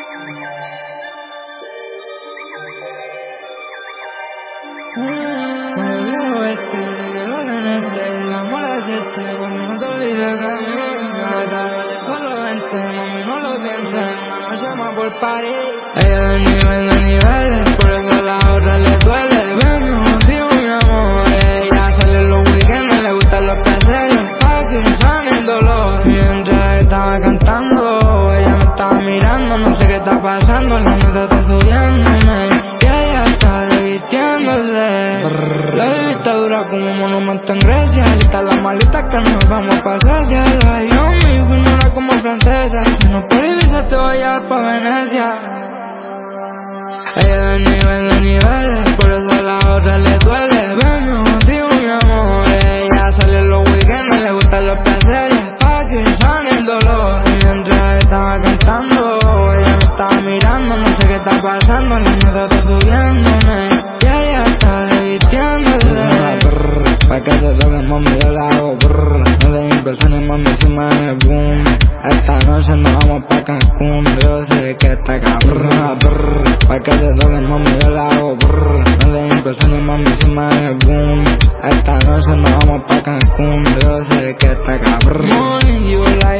Por party, ella de niveles, por eso a la otra le duele. Ven, contigo mi amor, ella sale los weekends, le gustan los placeres, fácil, sana el dolor. Mientras estaba cantando, ella me estaba mirando, no sé qué está pasando, la nota está subiéndome, y ella está divirtiéndose. La vida está dura como un monumento en Grecia, lista las maletas que nos vamos a pasar, ya la dio mi fuimos como francesa, si no te voy a llevar pa' Venecia. Ella de niveles, por eso a la otra le duele. Ven, contigo mi amor, ella sale los weekends, le gustan los placeres, pa' que sane el dolor. Mientras estaba cantando, ella me estaba mirando, no sé qué está pasando, la nota está subiéndome, y ella está divirtiéndose. Pa' que te toque, mami, yo la hago brrr. No te impresiones, mami, encima de boom. Esta noche nos vamos pa' Cancún, yo sé que está cabrón. Pa' que te toque, mami, yo la hago brrr. No te impresiones, mami, encima de boom. Esta noche nos vamos pa' Cancún, yo sé que está cabrón. Money, you like